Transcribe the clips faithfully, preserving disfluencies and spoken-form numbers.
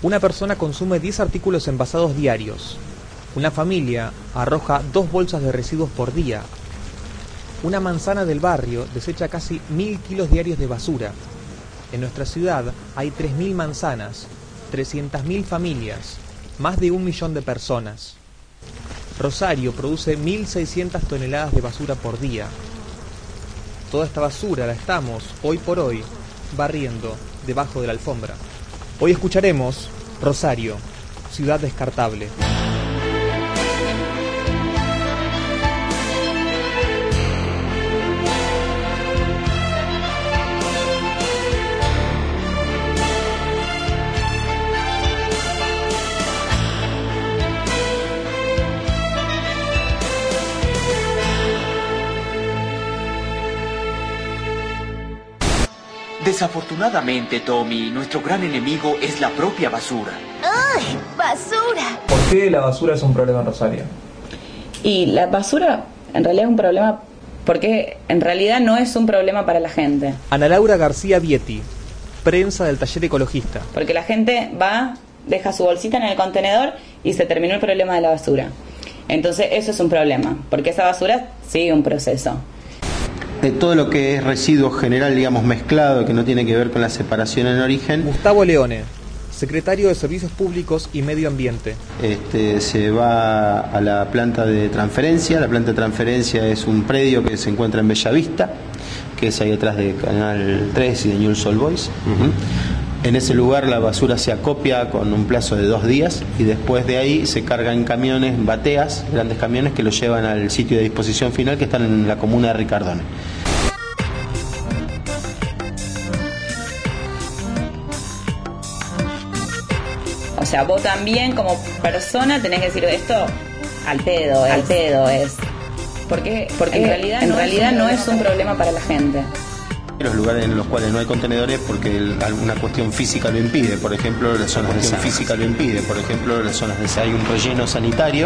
Una persona consume diez artículos envasados diarios. Una familia arroja dos bolsas de residuos por día. Una manzana del barrio desecha casi mil kilos diarios de basura. En nuestra ciudad hay tres mil manzanas, trescientas mil familias, más de un millón de personas. Rosario produce mil seiscientas toneladas de basura por día. Toda esta basura la estamos, hoy por hoy, barriendo debajo de la alfombra. Hoy escucharemos Rosario, ciudad descartable. Desafortunadamente, Tommy, nuestro gran enemigo es la propia basura. ¡Uy! ¡Basura! ¿Por qué la basura es un problema en Rosario? Y la basura en realidad es un problema porque en realidad no es un problema para la gente. Ana Laura García Vietti, prensa del taller ecologista. Porque la gente va, deja su bolsita en el contenedor y se terminó el problema de la basura. Entonces eso es un problema, porque esa basura sigue un proceso. De todo lo que es residuo general, digamos, mezclado, que no tiene que ver con la separación en origen. Gustavo Leone, secretario de Servicios Públicos y Medio Ambiente. Este, se va a la planta de transferencia. La planta de transferencia es un predio que se encuentra en Bellavista, que es ahí detrás de Canal tres y de Newell's Old Boys. Uh-huh. En ese lugar la basura se acopia con un plazo de dos días y después de ahí se carga en camiones, bateas, grandes camiones que lo llevan al sitio de disposición final que están en la comuna de Ricardone. O sea, vos también como persona tenés que decir esto al pedo, al pedo es. Porque, porque en realidad, en no, realidad es no es un problema para la gente. Los lugares en los cuales no hay contenedores porque alguna cuestión física lo impide, por ejemplo, las zonas de física lo impide, por ejemplo, las zonas de hay un relleno sanitario.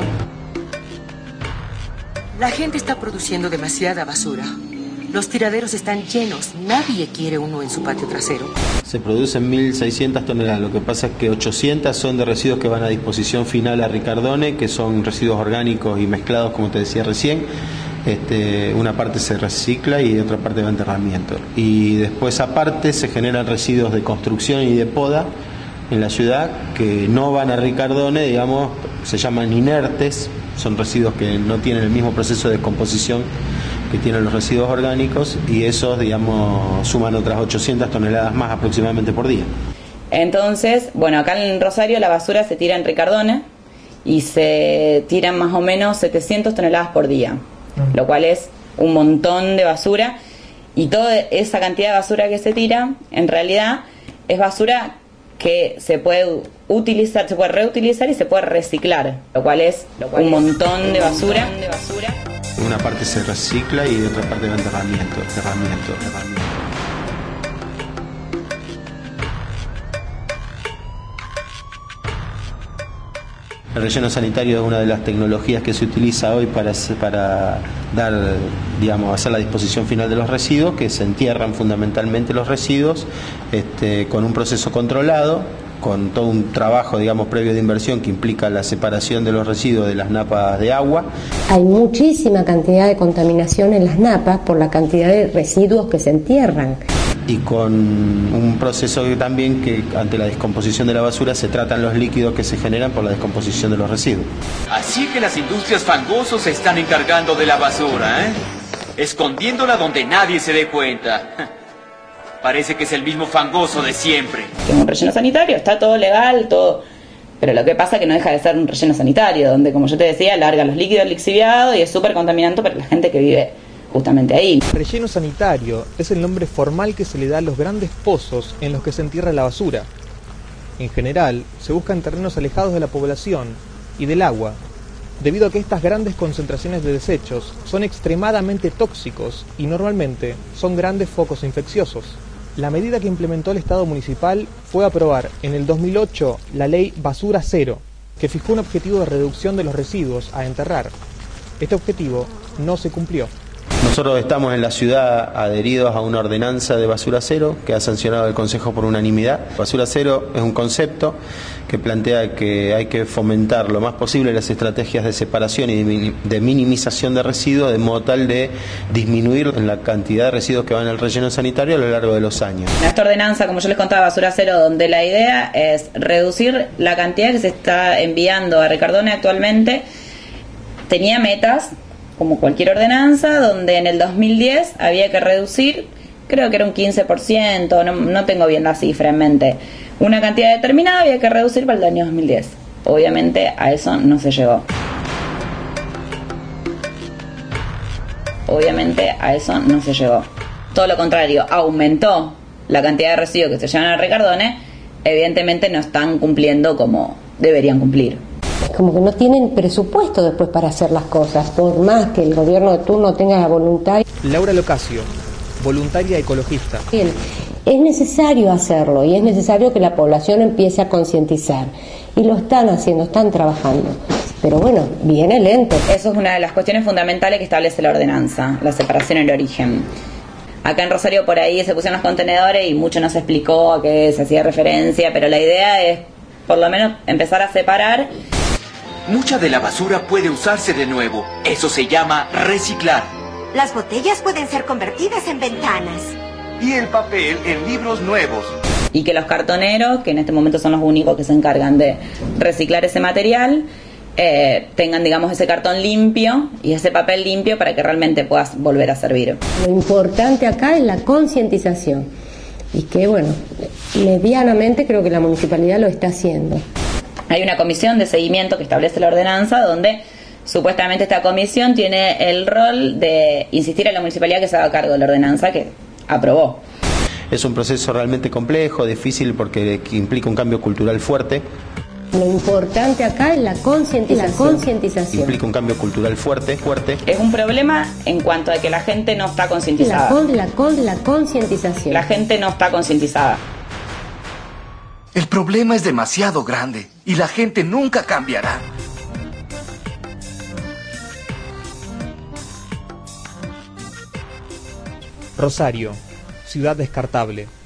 La gente está produciendo demasiada basura. Los tiraderos están llenos. Nadie quiere uno en su patio trasero. Se producen mil seiscientas toneladas. Lo que pasa es que ochocientas son de residuos que van a disposición final a Ricardone, que son residuos orgánicos y mezclados, como te decía recién. Este, una parte se recicla y otra parte va a enterramiento. Y después aparte se generan residuos de construcción y de poda en la ciudad que no van a Ricardone, digamos, se llaman inertes, son residuos que no tienen el mismo proceso de descomposición que tienen los residuos orgánicos y esos, digamos, suman otras ochocientas toneladas más aproximadamente por día. Entonces, bueno, acá en Rosario la basura se tira en Ricardone y se tiran más o menos setecientas toneladas por día, lo cual es un montón de basura, y toda esa cantidad de basura que se tira en realidad es basura que se puede utilizar, se puede reutilizar y se puede reciclar, lo cual es lo cual un, es montón de basura. de basura. Una parte se recicla y otra parte va a enterramiento, enterramiento, enterramiento. El relleno sanitario es una de las tecnologías que se utiliza hoy para, para dar, digamos, hacer la disposición final de los residuos, que se entierran fundamentalmente los residuos este, con un proceso controlado, con todo un trabajo, digamos, previo de inversión que implica la separación de los residuos de las napas de agua. Hay muchísima cantidad de contaminación en las napas por la cantidad de residuos que se entierran. Y con un proceso que también que ante la descomposición de la basura se tratan los líquidos que se generan por la descomposición de los residuos. Así que las industrias fangosos se están encargando de la basura, ¿eh? Escondiéndola donde nadie se dé cuenta. Parece que es el mismo fangoso de siempre. Es un relleno sanitario, está todo legal, todo, pero lo que pasa es que no deja de ser un relleno sanitario, donde, como yo te decía, larga los líquidos lixiviados y es súper contaminante para la gente que vive justamente ahí. Relleno sanitario es el nombre formal que se le da a los grandes pozos en los que se entierra la basura. En general, se buscan terrenos alejados de la población y del agua, debido a que estas grandes concentraciones de desechos son extremadamente tóxicos y normalmente son grandes focos infecciosos. La medida que implementó el Estado municipal fue aprobar en el dos mil ocho la ley Basura Cero, que fijó un objetivo de reducción de los residuos a enterrar. Este objetivo no se cumplió. Nosotros estamos en la ciudad adheridos a una ordenanza de basura cero que ha sancionado el Consejo por unanimidad. Basura cero es un concepto que plantea que hay que fomentar lo más posible las estrategias de separación y de minimización de residuos, de modo tal de disminuir la cantidad de residuos que van al relleno sanitario a lo largo de los años. Esta ordenanza, como yo les contaba, Basura Cero, donde la idea es reducir la cantidad que se está enviando a Ricardone actualmente, tenía metas, como cualquier ordenanza, donde en el dos mil diez había que reducir, creo que era un quince por ciento, no, no tengo bien la cifra en mente, una cantidad determinada había que reducir para el año dos mil diez. Obviamente a eso no se llegó. Obviamente a eso no se llegó. Todo lo contrario, aumentó la cantidad de residuos que se llevan a Ricardone, evidentemente no están cumpliendo como deberían cumplir. Como que no tienen presupuesto después para hacer las cosas, por más que el gobierno de turno tenga la voluntad. Laura Locasio, voluntaria ecologista. Bien, es necesario hacerlo y es necesario que la población empiece a concientizar. Y lo están haciendo, están trabajando. Pero bueno, viene lento. Eso es una de las cuestiones fundamentales que establece la ordenanza, la separación en el origen. Acá en Rosario por ahí se pusieron los contenedores y mucho no se explicó a qué se hacía referencia, pero la idea es por lo menos empezar a separar. Mucha de la basura puede usarse de nuevo. Eso se llama reciclar. Las botellas pueden ser convertidas en ventanas. Y el papel en libros nuevos. Y que los cartoneros, que en este momento son los únicos que se encargan de reciclar ese material, eh, tengan, digamos, ese cartón limpio y ese papel limpio para que realmente puedas volver a servir. Lo importante acá es la concientización. Y que, bueno, medianamente creo que la municipalidad lo está haciendo. Hay una comisión de seguimiento que establece la ordenanza donde supuestamente esta comisión tiene el rol de insistir a la municipalidad que se haga cargo de la ordenanza que aprobó. Es un proceso realmente complejo, difícil porque implica un cambio cultural fuerte. Lo importante acá es la concientización. concientización. Implica un cambio cultural fuerte, fuerte. Es un problema en cuanto a que la gente no está concientizada. La, con, la, con, la concientización. La gente no está concientizada. El problema es demasiado grande y la gente nunca cambiará. Rosario, ciudad descartable.